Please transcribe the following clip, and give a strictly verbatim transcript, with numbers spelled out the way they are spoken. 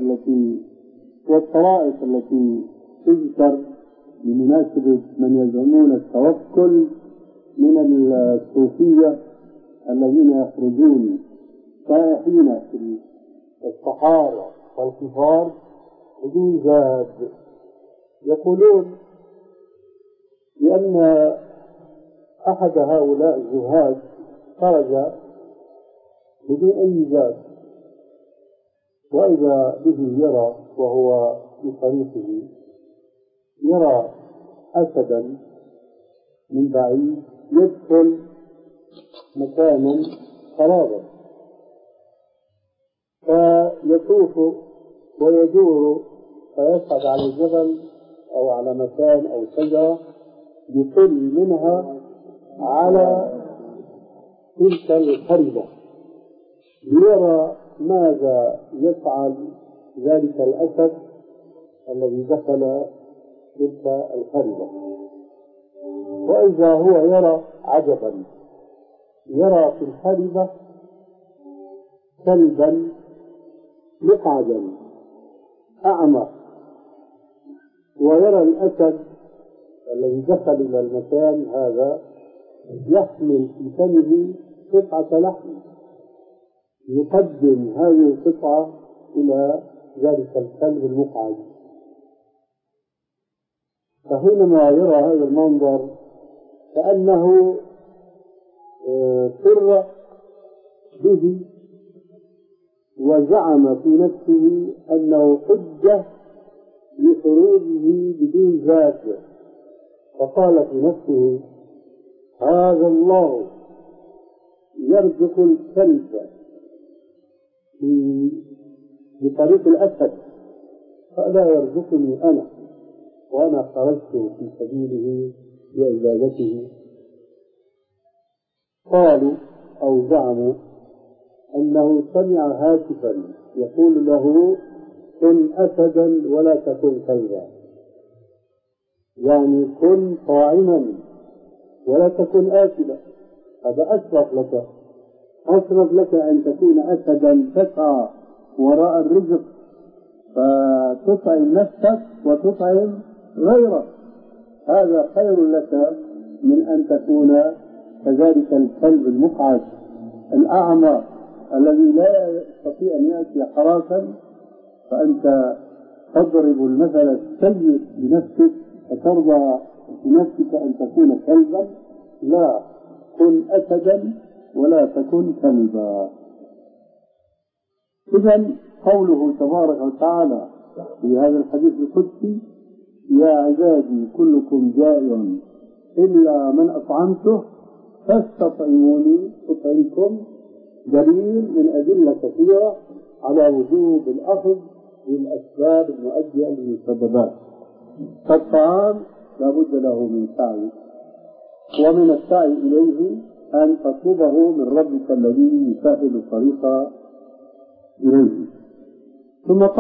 التي والطرائف التي تذكر بمناسبة من يزعمون التوكل من الصوفية الذين يخرجون سائحين في الصحارى والكفار بدون زاد، يقولون بأن أحد هؤلاء الزهاد خرج بدون أي زاد، وإذا به يرى وهو في طريقه يرى أسدا من بعيد يدخل مكانا خرابا، فيطوف ويدور فيصعد على الجبل أو على مكان أو شجرة يطل منها على تلك الخربة ليرى ماذا يفعل ذلك الأسد الذي دخل تلك الخربة. وإذا هو يرى عجبا، يرى في الخربة كلبا مقعدا أعمى، ويرى الأسد الذي دخل إلى المكان هذا يحمل في فمه قطعة لحم، يقدم هذه القطعة إلى ذلك الكلب المقعد. فحينما يرى هذا المنظر كأنه سر به وزعم في نفسه أنه حجة لخروجه بدون ذات، فقال في نفسه هذا الله يرزق الكلب بطريق الأسد فلا يرزقني أنا، وأنا خرجت في سبيله لعبادته. قالوا أو زعموا أنه سمع هاتفا يقول له كن أسدا ولا تكن كلبا، يعني كن طاعما ولا تكن آكلا. هذا أشرف لك، أشرف لك أن تكون أسدا تسعى وراء الرزق فتطعم نفسك وتطعم غيرك، هذا خير لك من أن تكون كذلك الكلب المقعد الأعمى الذي لا يستطيع أن يأتي حراسا، فأنت تضرب المثل السيء لنفسك فترضى بنفسك أن تكون كلبا. لا، كن أسدا ولا تكن كلبا. إذن قوله تبارك وتعالى في هذا الحديث القدسي يا عبادي كلكم جائع إلا من أطعمته فاستطعموني أطعمكم، دليل من أدلة كثيرة على وجوب الأخذ بالأسباب المؤدية للمسببات. فالطعام لابد له من سعي، ومن السعي إليه أن تطلبه من ربك الذي يسهل الطريق إليه. ثم